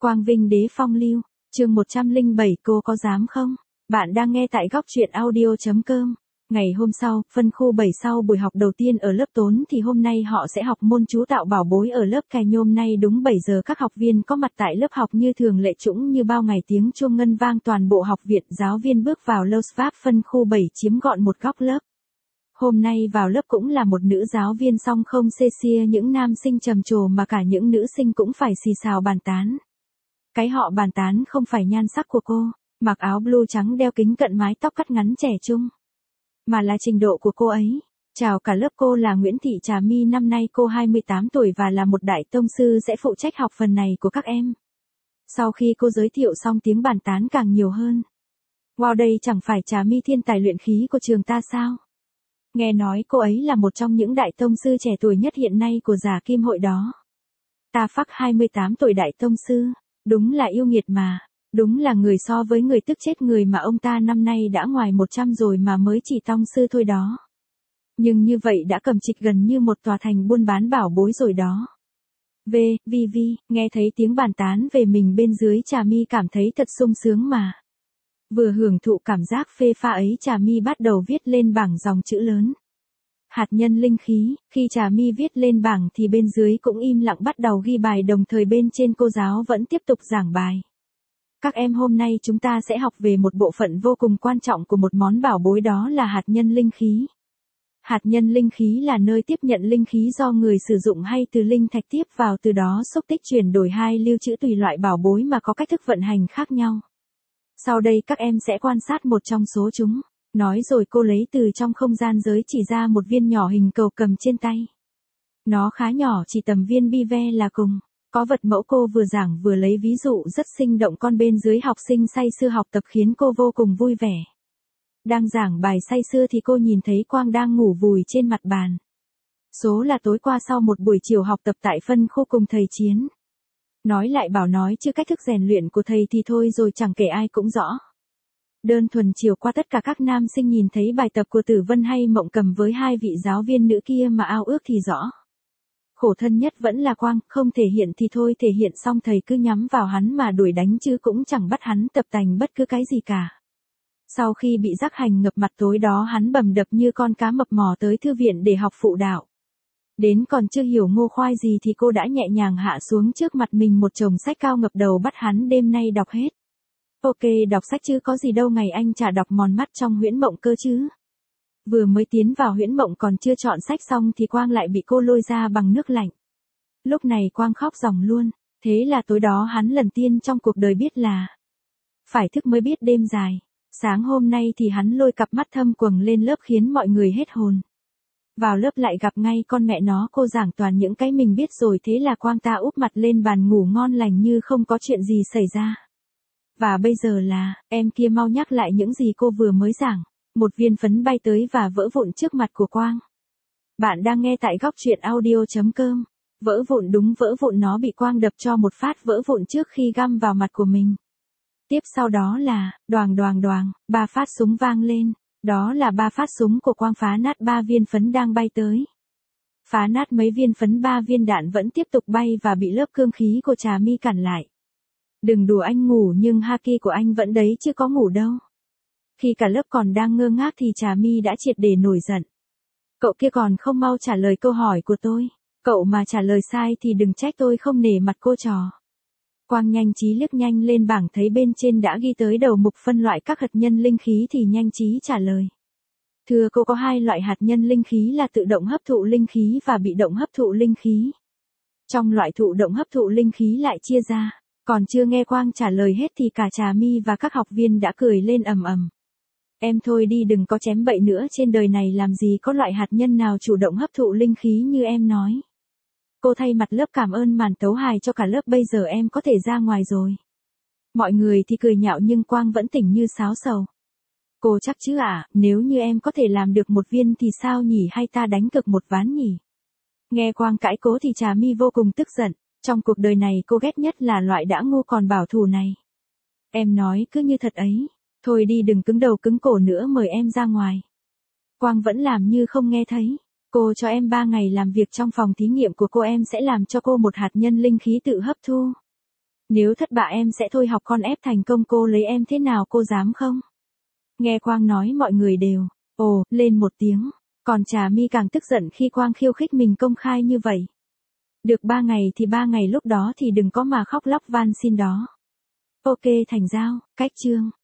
Quang Vinh Đế Phong Lưu, chương 107 cô có dám không? Bạn đang nghe tại góc truyện audio.com. Ngày hôm sau, phân khu 7 sau buổi học đầu tiên ở lớp Tốn thì hôm nay họ sẽ học môn chú tạo bảo bối ở lớp Cài Nhôm. Nay đúng 7 giờ các học viên có mặt tại lớp học như thường lệ, trũng như bao ngày tiếng chuông ngân vang toàn bộ học viện. Giáo viên bước vào lớp Pháp phân khu 7 chiếm gọn một góc lớp. Hôm nay vào lớp cũng là một nữ giáo viên, song không xê xia những nam sinh trầm trồ mà cả những nữ sinh cũng phải xì xào bàn tán. Cái họ bàn tán không phải nhan sắc của cô, mặc áo blue trắng đeo kính cận mái tóc cắt ngắn trẻ trung, mà là trình độ của cô ấy. Chào cả lớp, cô là Nguyễn Thị Trà My, năm nay cô 28 tuổi và là một đại tông sư sẽ phụ trách học phần này của các em. Sau khi cô giới thiệu xong, tiếng bàn tán càng nhiều hơn. Wow, đây chẳng phải Trà My thiên tài luyện khí của trường ta sao? Nghe nói cô ấy là một trong những đại tông sư trẻ tuổi nhất hiện nay của Giả Kim Hội đó. Ta phắc 28 tuổi đại tông sư, đúng là yêu nghiệt mà. Đúng là người so với người tức chết người, mà ông ta năm nay đã ngoài 100 rồi mà mới chỉ tông sư thôi đó. Nhưng như vậy đã cầm trịch gần như một tòa thành buôn bán bảo bối rồi đó. Nghe thấy tiếng bàn tán về mình bên dưới, Trà My cảm thấy thật sung sướng mà. Vừa hưởng thụ cảm giác phê pha ấy, Trà My bắt đầu viết lên bảng dòng chữ lớn. Hạt nhân linh khí. Khi Trà My viết lên bảng thì bên dưới cũng im lặng bắt đầu ghi bài, đồng thời bên trên cô giáo vẫn tiếp tục giảng bài. Các em, hôm nay chúng ta sẽ học về một bộ phận vô cùng quan trọng của một món bảo bối, đó là hạt nhân linh khí. Hạt nhân linh khí là nơi tiếp nhận linh khí do người sử dụng hay từ linh thạch tiếp vào, từ đó xúc tích chuyển đổi hay lưu trữ tùy loại bảo bối mà có cách thức vận hành khác nhau. Sau đây các em sẽ quan sát một trong số chúng. Nói rồi cô lấy từ trong không gian giới chỉ ra một viên nhỏ hình cầu cầm trên tay. Nó khá nhỏ, chỉ tầm viên bi ve là cùng. Có vật mẫu, cô vừa giảng vừa lấy ví dụ rất sinh động. Con bên dưới học sinh say sưa học tập khiến cô vô cùng vui vẻ. Đang giảng bài say sưa thì cô nhìn thấy Quang đang ngủ vùi trên mặt bàn. Số là tối qua sau một buổi chiều học tập tại phân khu cùng thầy Chiến. Nói lại bảo nói chứ cách thức rèn luyện của thầy thì thôi rồi chẳng kể ai cũng rõ. Đơn thuần chiều qua tất cả các nam sinh nhìn thấy bài tập của Tử Vân hay Mộng Cầm với hai vị giáo viên nữ kia mà ao ước thì rõ. Khổ thân nhất vẫn là Quang, không thể hiện thì thôi, thể hiện xong thầy cứ nhắm vào hắn mà đuổi đánh chứ cũng chẳng bắt hắn tập tành bất cứ cái gì cả. Sau khi bị giác hành ngập mặt, tối đó hắn bầm đập như con cá mập mò tới thư viện để học phụ đạo. Đến còn chưa hiểu ngô khoai gì thì cô đã nhẹ nhàng hạ xuống trước mặt mình một chồng sách cao ngập đầu, bắt hắn đêm nay đọc hết. Ok, đọc sách chứ có gì đâu, ngày anh chả đọc mòn mắt trong huyễn mộng cơ chứ. Vừa mới tiến vào huyễn mộng còn chưa chọn sách xong thì Quang lại bị cô lôi ra bằng nước lạnh. Lúc này Quang khóc ròng luôn. Thế là tối đó hắn lần tiên trong cuộc đời biết là phải thức mới biết đêm dài. Sáng hôm nay thì hắn lôi cặp mắt thâm quầng lên lớp khiến mọi người hết hồn. Vào lớp lại gặp ngay con mẹ nó, cô giảng toàn những cái mình biết rồi, thế là Quang ta úp mặt lên bàn ngủ ngon lành như không có chuyện gì xảy ra. Và bây giờ là, em kia mau nhắc lại những gì cô vừa mới giảng. Một viên phấn bay tới và vỡ vụn trước mặt của Quang. Bạn đang nghe tại góc truyện audio.com. Vỡ vụn, đúng vỡ vụn, nó bị Quang đập cho một phát vỡ vụn trước khi găm vào mặt của mình. Tiếp sau đó là, đoàng, 3 phát súng vang lên. Đó là 3 phát súng của Quang phá nát 3 viên phấn đang bay tới. Phá nát mấy viên phấn, 3 viên đạn vẫn tiếp tục bay và bị lớp cương khí của Trà My cản lại. Đừng đùa, anh ngủ nhưng haki của anh vẫn đấy chứ có ngủ đâu. Khi cả lớp còn đang ngơ ngác thì Trà My đã triệt để nổi giận. Cậu kia còn không mau trả lời câu hỏi của tôi. Cậu mà trả lời sai thì đừng trách tôi không nể mặt cô trò. Quang nhanh trí liếc nhanh lên bảng, thấy bên trên đã ghi tới đầu mục phân loại các hạt nhân linh khí thì nhanh trí trả lời. Thưa cô, có 2 loại hạt nhân linh khí là tự động hấp thụ linh khí và bị động hấp thụ linh khí. Trong loại thụ động hấp thụ linh khí lại chia ra. Còn chưa nghe Quang trả lời hết thì cả Trà My và các học viên đã cười lên ầm ầm. Em thôi đi, đừng có chém bậy nữa, trên đời này làm gì có loại hạt nhân nào chủ động hấp thụ linh khí như em nói. Cô thay mặt lớp cảm ơn màn tấu hài cho cả lớp, bây giờ em có thể ra ngoài rồi. Mọi người thì cười nhạo nhưng Quang vẫn tỉnh như sáo sầu. Cô chắc chứ ạ, nếu như em có thể làm được 1 viên thì sao nhỉ, hay ta đánh cược 1 ván nhỉ? Nghe Quang cãi cố thì Trà My vô cùng tức giận. Trong cuộc đời này cô ghét nhất là loại đã ngu còn bảo thủ này. Em nói cứ như thật ấy. Thôi đi, đừng cứng đầu cứng cổ nữa, mời em ra ngoài. Quang vẫn làm như không nghe thấy. Cô cho em 3 ngày làm việc trong phòng thí nghiệm của cô, em sẽ làm cho cô một hạt nhân linh khí tự hấp thu. Nếu thất bại em sẽ thôi học con ép thành công cô lấy em thế nào cô dám không? Nghe Quang nói mọi người đều, ồ, lên một tiếng. Còn Trà My càng tức giận khi Quang khiêu khích mình công khai như vậy. Được 3 ngày thì 3 ngày lúc đó thì đừng có mà khóc lóc van xin đó. Ok thành giao, cách chương.